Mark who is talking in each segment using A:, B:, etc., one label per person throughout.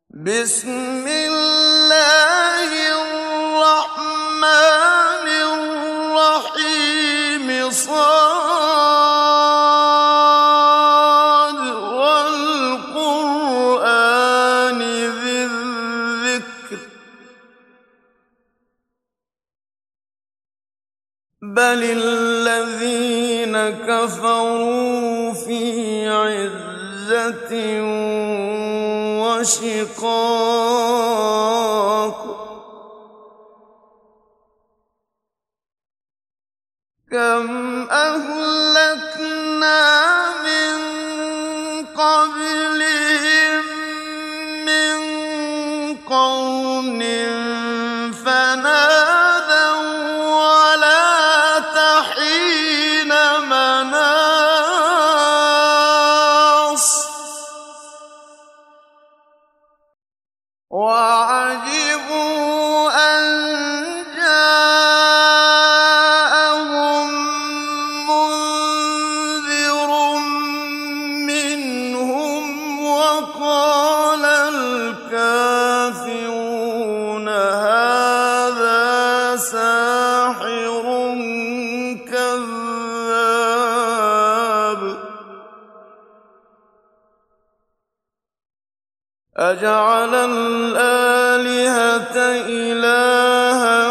A: بسم الله الرحمن الرحيم صاد والقرآن ذي الذكر بل الذين كفروا في عزة وشقاق كم أهلكنا من قبلهم من قرن فنادوا ولا تحين مناص وعجبوا أن جاءهم منذر منهم وقال الكافرون هذا ساحر كذاب أجعل الآلهة إلها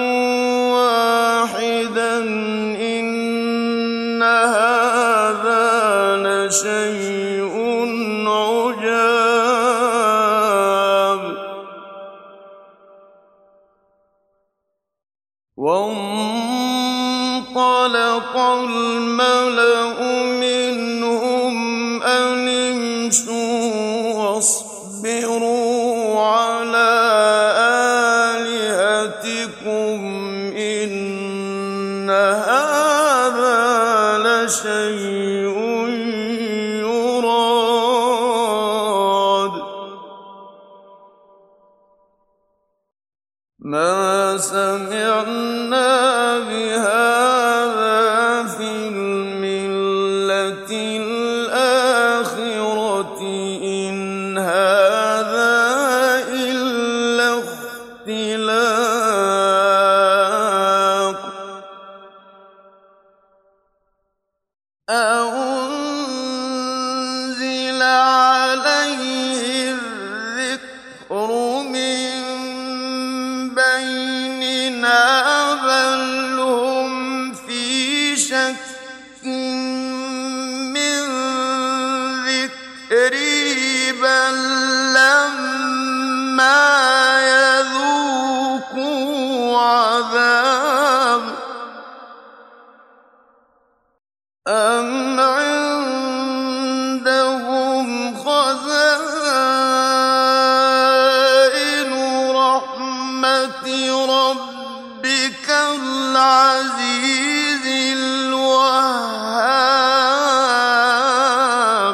A: واحدا إن هذا لشيء عجاب وانطلق الملأ منهم أن امشوا واصبروا على آلهتكم إن هذا لشيء يراد ما سمعنا بهذا في الملة الآخرة إن هذا إلا اختلاق أنزل عليه الذكر من بيننا بل هم في شك من ذكري بل لما يذوقوا عذاب أم عندهم خزائن رحمة ربك العزيز الوهاب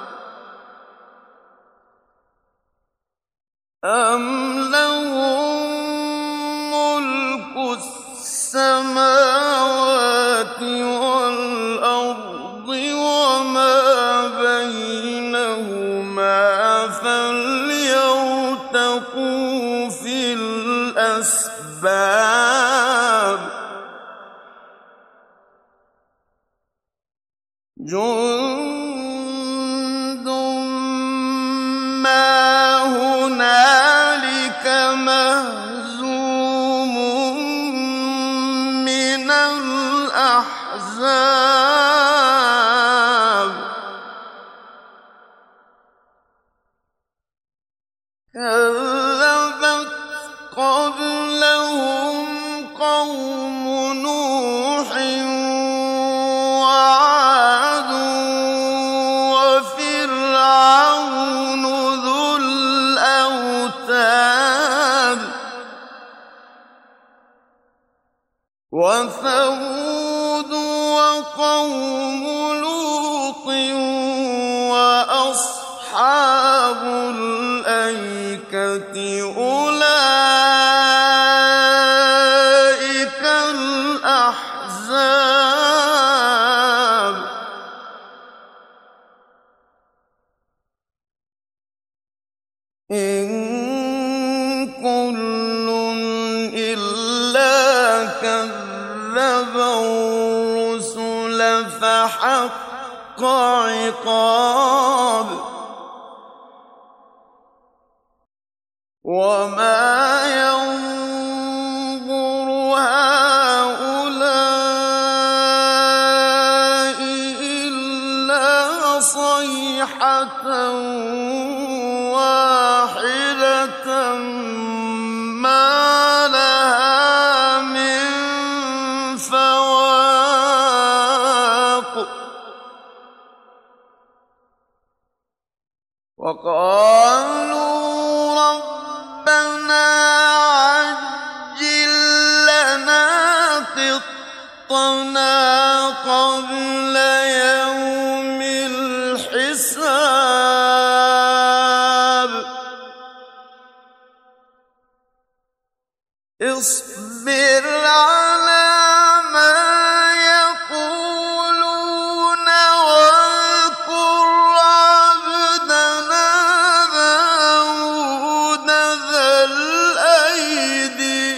A: أم لهم ملك السماوات والأرض وما بينهما فليرتقوا في الأسباب جند ما هنالك مهزوم من الأحزاب كذبت قبلهم قوم نوح وعاد وفرعون ذو الأوتاد وثمود وقوم لوط وأصحاب الأيكة أولئك الأحزاب إن فحق عقاب وما ينظر هؤلاء إلا صيحة واحدة ما لها من فواق وقالوا ربنا عجل لنا قطنا قبل يوم الحساب اصبر على ما يقولون واذكر عبدنا داود ذا الأيد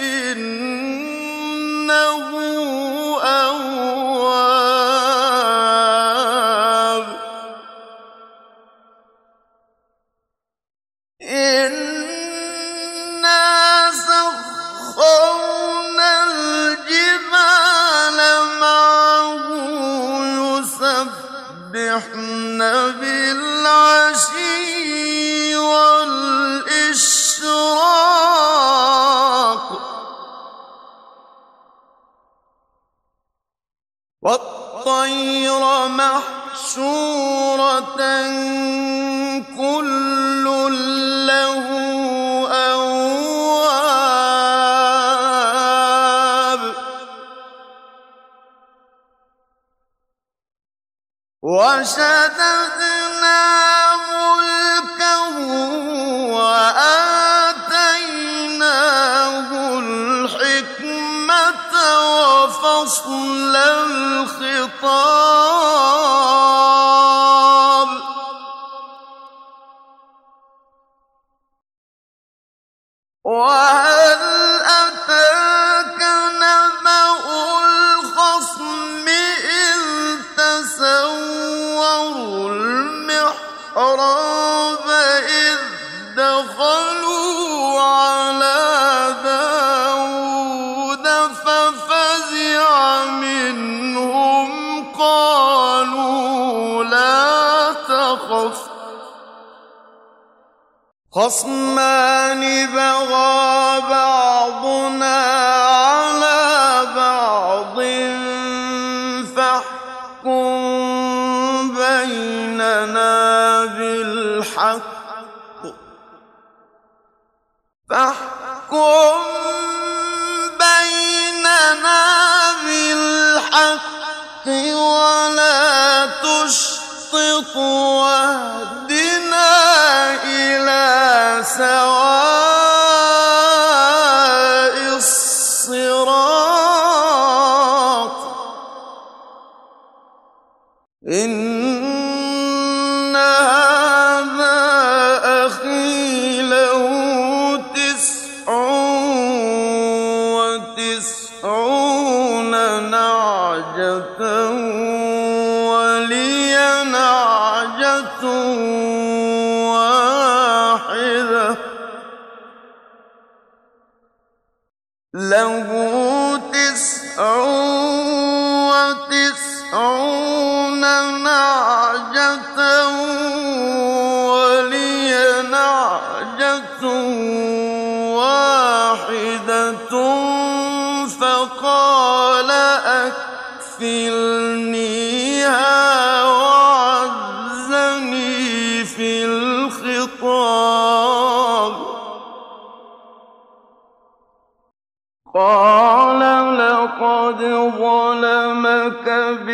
A: إنه أواب إنا سخرنا الجبال معه يسبحن بالعشي والإشراق والطير محشورة كل له أواب وشددنا ملكه وآتيناه الحكمة وفصل الخطاب وهل أتاك نبأ الخصم إذ تسوروا المحراب إذ دخلوا على داود ففزع منهم قالوا لا تخف خصمان بغى بعضنا على بعض فاحكم بيننا بالحق ولا تشطط واهدنا إلى سواء الصراط إن هذا أخي له 99 نعجة ولي نعجة واحدة له 99 نعجة ولي نعجة واحدة فقال أكفلنيها وعزني في الخطاب قال لقد ظلمك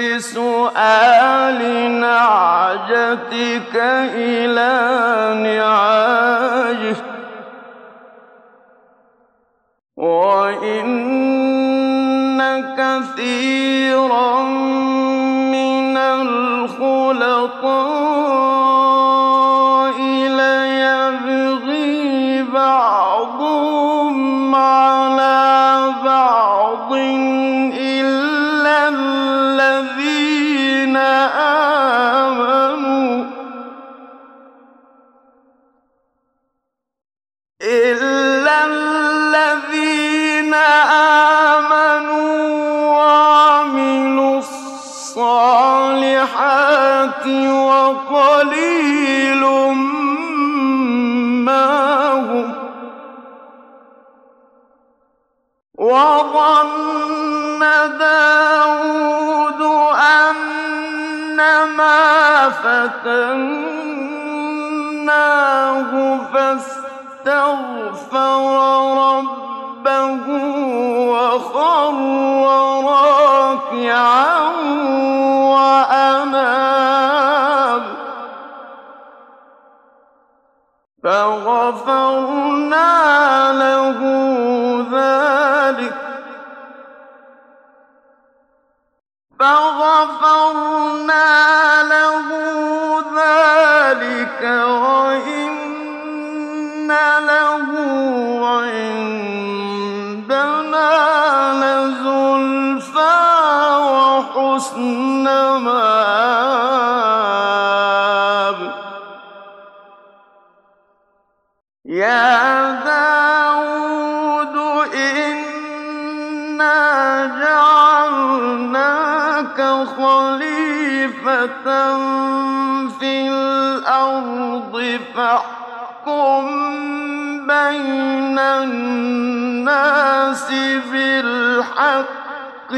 A: بسؤال نعجتك إلى نعاجه وإن كثيرا من الخلطاء ليبغي بعضهم على بعض إلا الذين إِلَّا الَّذِينَ آمَنُوا وَعَمِلُوا الصَّالِحَاتِ وَقَلِيلٌ مَّا هُمْ ۗ وَظَنَّ دَاوُودُ أَنَّمَا فَتَنَّاهُ فَاسْتَغْفَرَ رَبَّهُ وَخَرَّ رَاكِعًا وَأَنَابَ فَغَفَرْنَا لَهُ ذَٰلِكَ وَإِنَّ لَهُ عِندَنَا لَزُلْفَىٰ وَحُسْنَ مَآبٍ يَا دَاوُودُ إِنَّا جَعَلْنَاكَ خَلِيفَةً فِي الْأَرْضِ فَاحْكُم بَيْنَ النَّاسِ بِالْحَقِّ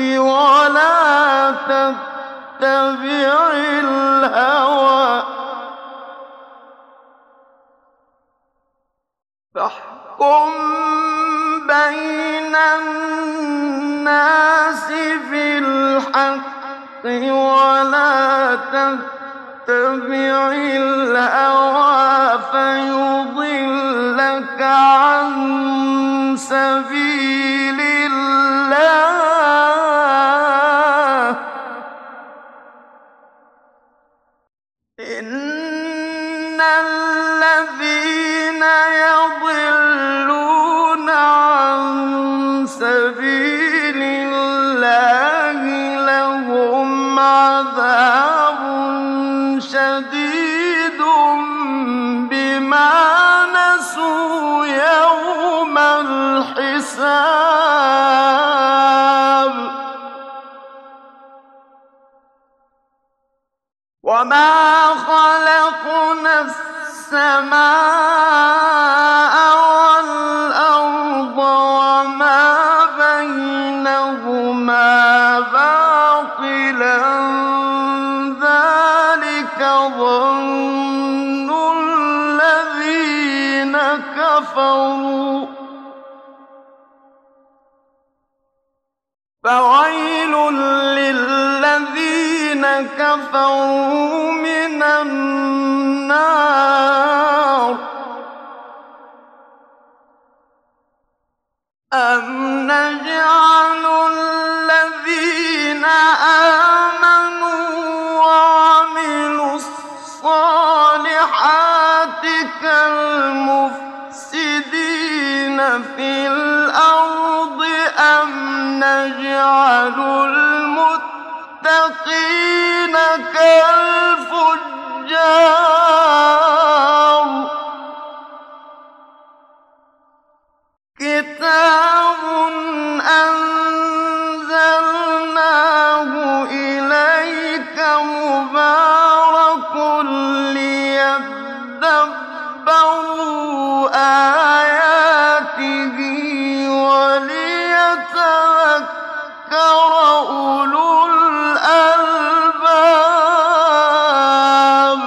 A: وَلَا تَتَّبِعِ الْهَوَىٰ فَيُضِلَّكَ عَن سَبِيلِ اللَّهِ ۚ إِنَّ الَّذِينَ يَضِلُّونَ عَن سَبِيلِ اللَّهِ لَهُمْ عَذَابٌ شَدِيدٌ بِمَا نَسُوا يَوْمَ الْحِسَابِ وَمَا خَلَقْنَا السَّمَاءَ وَالْأَرْضَ وَمَا بَيْنَهُمَا بَاطِلًا ۚ ذَٰلِكَ ظَنُّ الَّذِينَ كَفَرُوا ۚ فَوَيْلٌ لِّلَّذِينَ كَفَرُوا مِنَ النَّارِ أَمْ نَجْعَلُ الَّذِينَ آمَنُوا وَعَمِلُوا الصَّالِحَاتِ كَالْمُفْسِدِينَ فِي الْأَرْضِ أَمْ نَجْعَلُ الْمُتَّقِينَ كَالْفُجَّارِ كِتَابٌ أَنزَلْنَاهُ إِلَيْكَ مُبَارَكٌ لِّيَدَّبَّرُوا آيَاتِهِ وَلِيَتَذَكَّرَ أُولُو الْأَلْبَابِ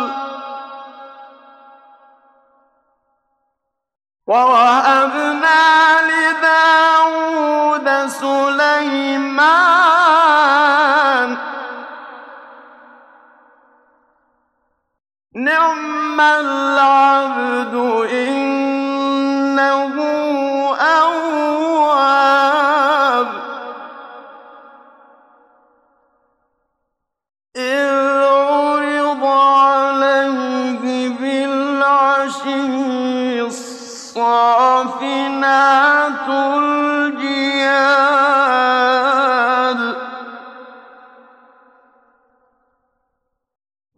A: وَوَهَبْنَا لِدَاوُودَ سُلَيْمَانَ ۚ نِعْمَ الْعَبْدُ ۖ إِنَّهُ أَوَّابٌ إِذْ عُرِضَ عَلَيْهِ بِالْعَشِيِّ الصَّافِنَاتُ الْجِيَادُ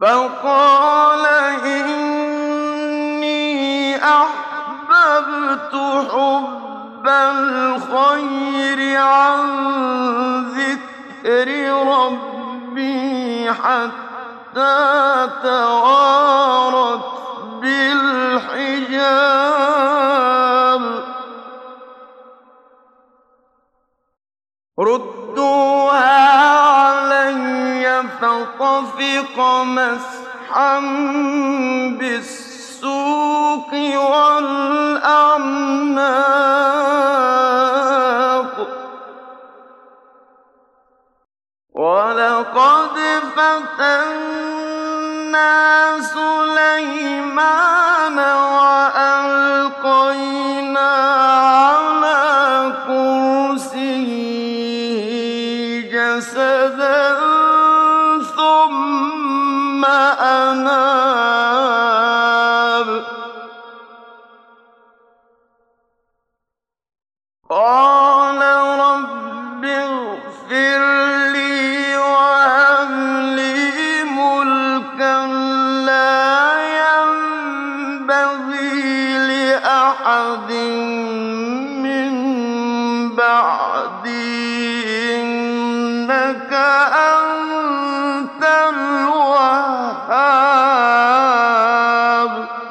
A: فَقَالَ إِنِّي أَحْبَبْتُ حُبَّ الْخَيْرِ عَن ذِكْرِ رَبِّي حَتَّىٰ تَوَارَتْ بِالْحِجَابِ رُدُّوهَا عَلَيَّ فَطَفِقَ مَسْحًا بِالسُّوقِ وَالْأَعْنَاقِ وَلَقَدْ فَتَنَّا سُلَيْمَانَ وَأَلْقَيْنَا عَلَىٰ كُرْسِيِّهِ جَسَدًا ثُمَّ أَنَابَ قَالَ رَبِّ اغْفِرْ لِي وَهَبْ لِي مُلْكًا لَّا يَنبَغِي لِأَحَدٍ مِّن بَعْدِي ۖ إِنَّكَ أَنتَ الْوَهَّابُ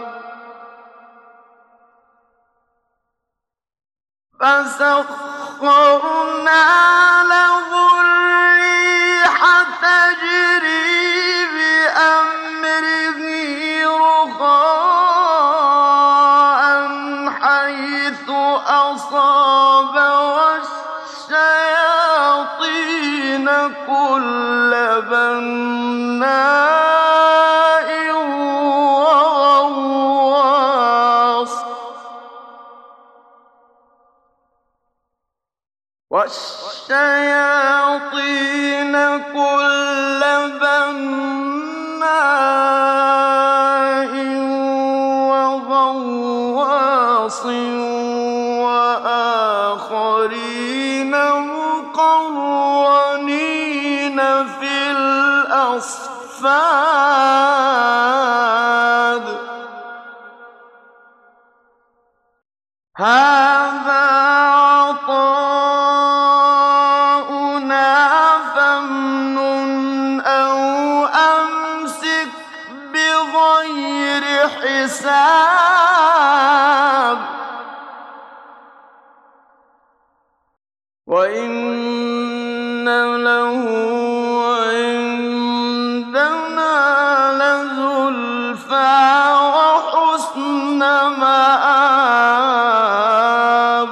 A: فَسَخَّرْنَا لَهُ الرِّيحَ تَجْرِي بِأَمْرِهِ رُخَاءً حَيْثُ أَصَابَ وَالشَّيَاطِينَ كُلَّ بَنَّاءٍ وَغَوَّاصٍ وَآخَرِينَ مُقَرَّنِينَ فِي الْأَصْفَادِ هَٰذَا عَطَاؤُنَا فَامْنُنْ أَوْ أَمْسِكْ بِغَيْرِ حِسَابٍ وَإِنَّ لَهُ عِندَنَا لَزُلْفَىٰ وَحُسْنَ مَآبٍ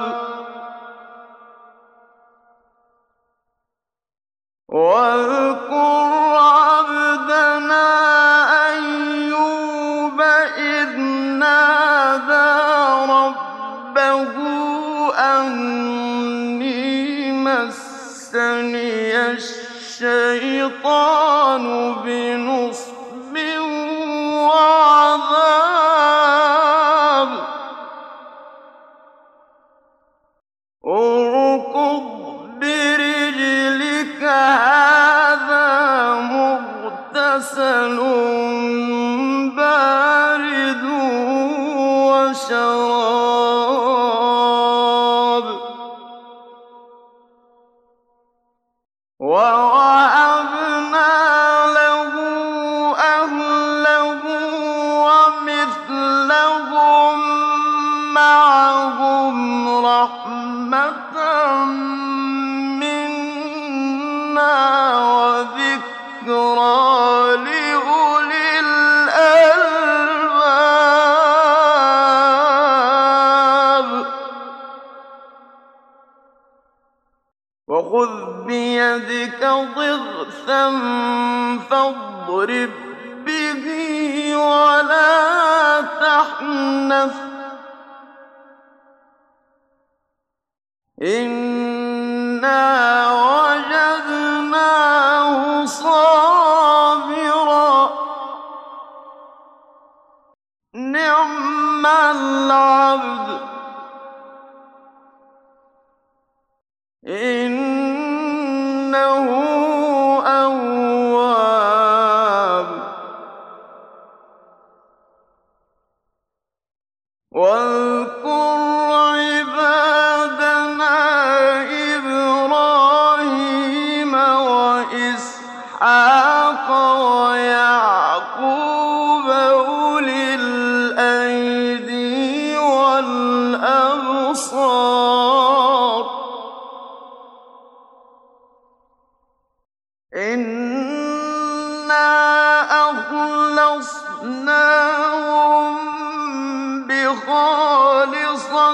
A: وَاذْكُرْ عَبْدَنَا أَيُّوبَ إِذْ نَادَىٰ رَبَّهُ أَنِّي مَسَّنِيَ الشَّيْطَانُ بِنُصْبٍ وَعَذَابٍ ارْكُضْ بِرِجْلِكَ ۖ هَٰذَا مُغْتَسَلٌ بَارِدٌ وَشَرَابٌ وَوَهَبْنَا لَهُ أَهْلَهُ وَمِثْلَهُم مَّعَهُمْ رَحْمَةً مِّنَّا وَذِكْرَىٰ لِأُولِي الْأَلْبَابِ وَخُذْ بِيَدِكَ ضِغْثًا فَاضْرِب بِّهِ وَلَا تَحْنَثْ ۗ إِنَّا وَجَدْنَاهُ صَابِرًا ۚ نِّعْمَ الْعَبْدُ ۖ إِنَّهُ أَوَّابٌ واذكر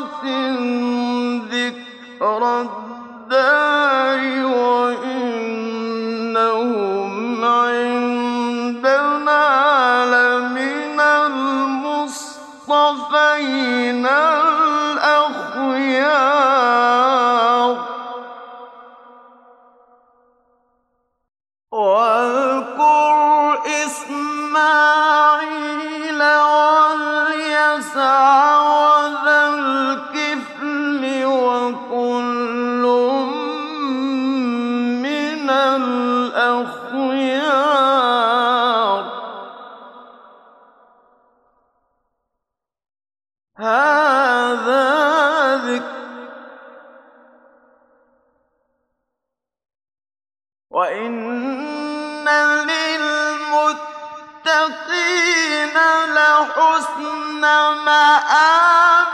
A: ذكرى الدار وإنهم عندنا لمن المصطفين الأخيار واذكر إسماعيل واليسع وذا الكفل وكل من الأخيار هذا ذكر وإن للمتقين لحسن مآب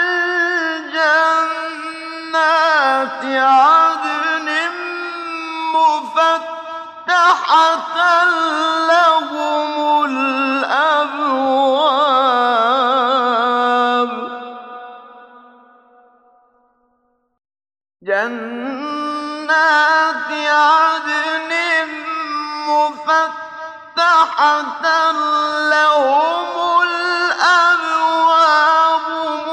A: جنات عدن مفتحة لهم الأبواب جنات عدن مفتحة لهم الأبواب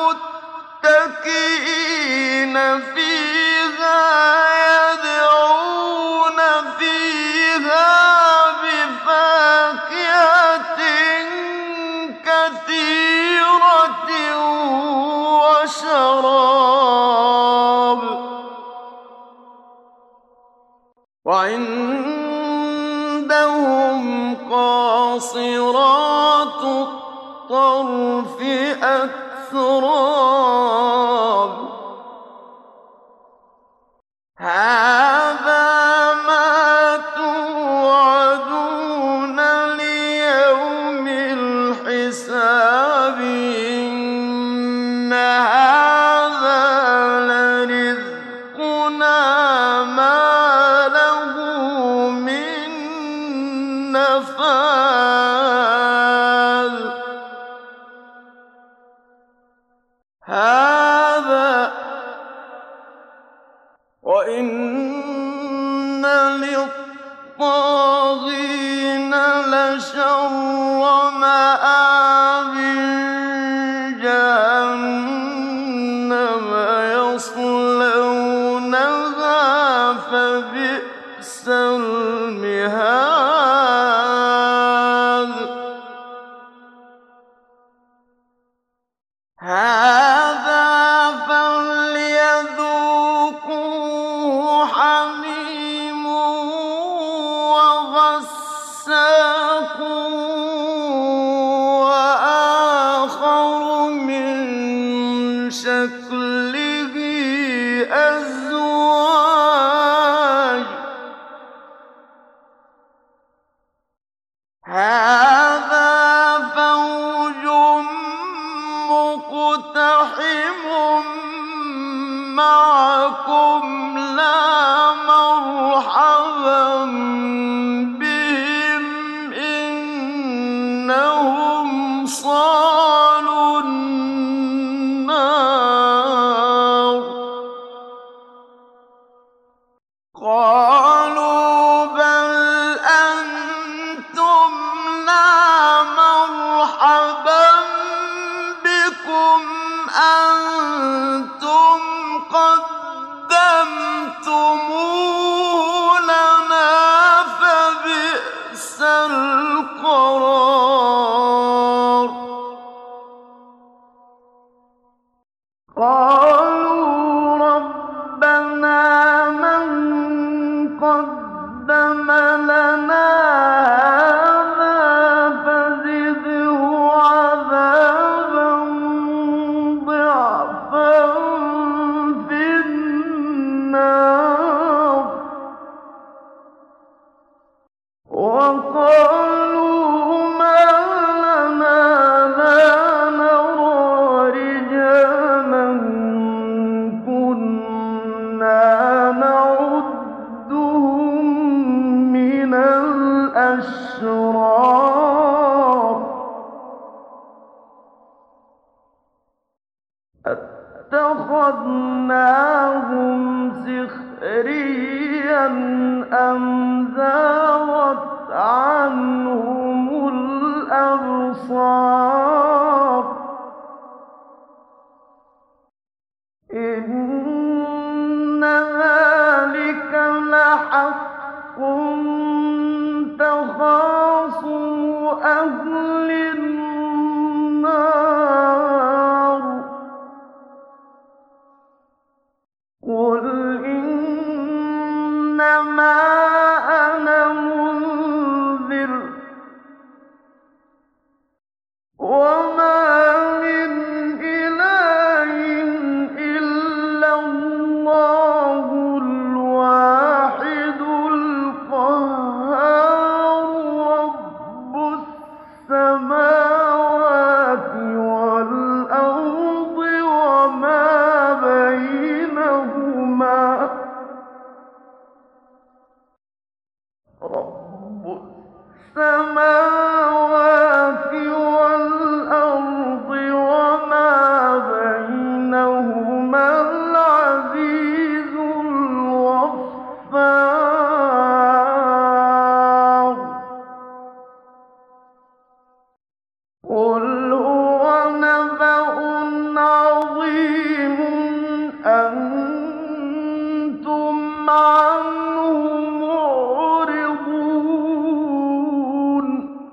A: متكئين فيها يدعون فيها بفاكهة كثيرة وشراب وعندهم قاصرات الطرف أتراب هذا ما توعدون ليوم الحساب إن هذا لرزقنا ما له من نفاد هذا وإن للطاغين لشر مآب جهنم يصلونها فبئس المهاد هذا فليذوقوه حميم وغساق وآخر من شكله أزواج هذا فوج مقتحم معكم لا مرحبا بهم إنهم صالوا النار قالوا بل أنتم لا مرحبا بكم أنتم قدمتموه لنا فبئس القرار قالوا ربنا من قدم لنا هذا فزده عذابا ضعفا في النار وقالوا ما لنا لا نرى رجالا أَتَّخَذْنَاهُمْ سِخْرِيًّا أَمْ زَاغَتْ عَنْهُمُ الْأَبْصَارُ إِنَّ ذَٰلِكَ لَحَقٌّ تَخَاصُمُ أَهْلِ النَّارِ قُلْ إِنَّمَا أَنَا مُنذِرٌ وَمَا مِنْ إِلَٰهٍ إِلَّا اللَّهُ الْوَاحِدُ الْقَهَّارُ رَبُّ السَّمَاوَاتِ وَالْأَرْضِ وَمَا بَيْنَهُمَا رَبُّ السَّمَاوَاتِ وَالْأَرْضِ وَمَا بَيْنَهُمَا الْعَزِيزُ الْغَفَّارُ قُلْ هُوَ نَبَأٌ عَظِيمٌ أَنتُمْ عَنْهُ مُعْرِضُونَ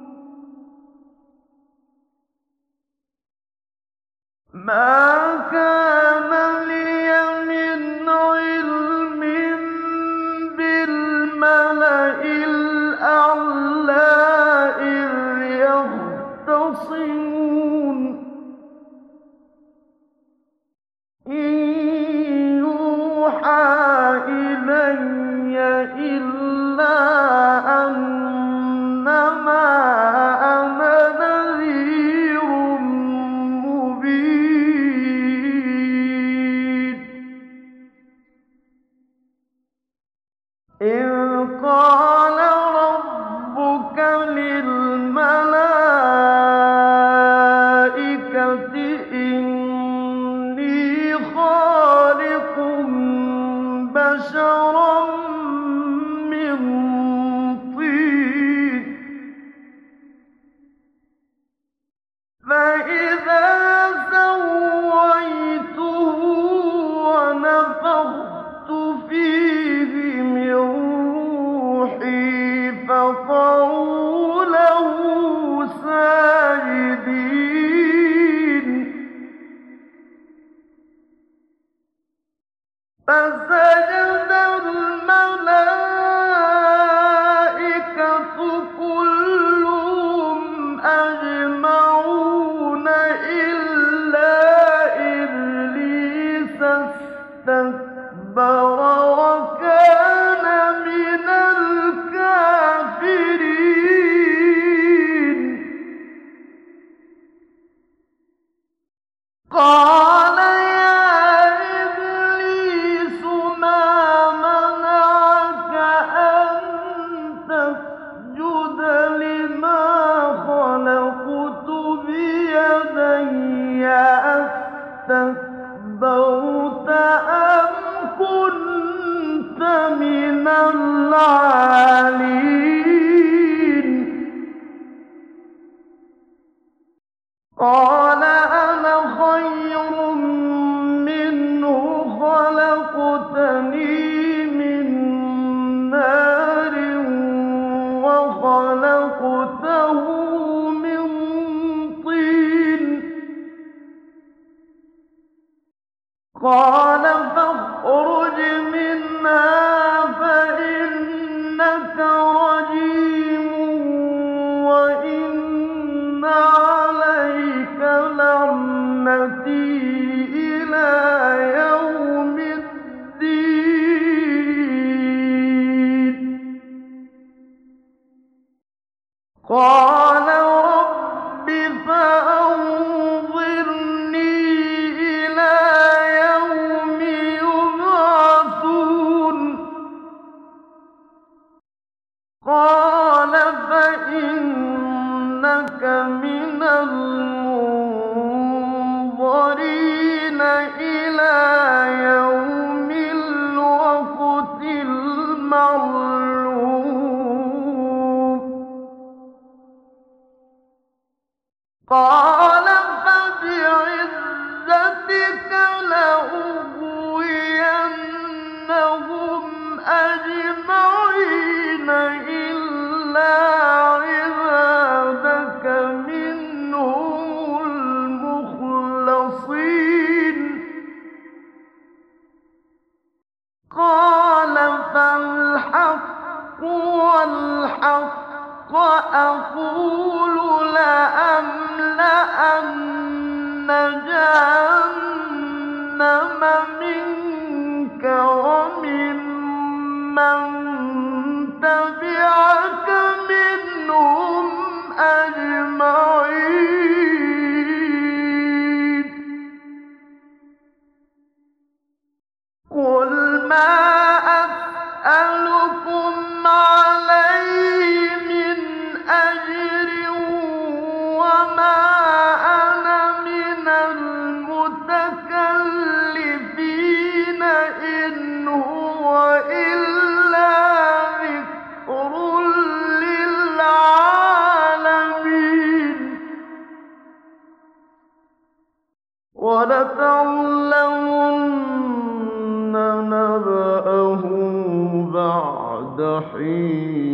A: مَا كَانَ لِيَ مِنْ عِلْمٍ بِالْمَلَإِ الْأَعْلَىٰ إِذْ يَخْتَصِمُونَ إِن يُوحَىٰ إِلَيَّ إِلَّا أَنَّمَا أَنَا نَذِيرٌ مُّبِينٌ إِذْ قَالَ رَبُّكَ لِلْمَلَائِكَةِ إِنِّي خَالِقٌ بَشَرًا مِّن طِينٍ فَإِذَا سَوَّيْتُهُ وَنَفَخْتُ فِيهِ مِن رُّوحِي فَقَعُوا لَهُ سَاجِدِينَ فَسَجَدَ الْمَلَائِكَةُ كُلُّهُمْ أَجْمَعُونَ إِلَّا إِبْلِيسَ اسْتَكْبَرَ وَكَانَ مِنَ الْكَافِرِينَ قَالَ يَا إِبْلِيسُ مَا مَنَعَكَ أَن تَسْجُدَ لِمَا خَلَقْتُ بِيَدَيَّ أَسْتَكْبَرْتَ أَمْ كُنتَ مِنَ الْعَالِينَ قَالَ أَنَا خَيْرٌ مِّنْهُ خَلَقْتَنِي مِن نَّارٍ وَخَلَقْتَهُ مِن طِينٍ قَالَ فَاخْرُجْ مِنْهَا فَإِنَّكَ رَجِيمٌ وَإِنَّ عَلَيْكَ لَعْنَتِي إِلَىٰ يَوْمِ الدِّينِ قَالَ رَبِّ فَأَنظِرْنِي إِلَىٰ يَوْمِ يُبْعَثُونَ إلى يوم الوقت المعلوم قال فبعزتك لأغوينهم أجمعين إلا عبادك منهم المخلصين قال فالحق والحق أقول لأملأن جهنم منك وممن تبعك منهم أجمعين قل ما أسألكم عليه من أجر وما أنا من المتكلفين إن هو إلا ذكر للعالمين ولتعلمن نبأه بعد حين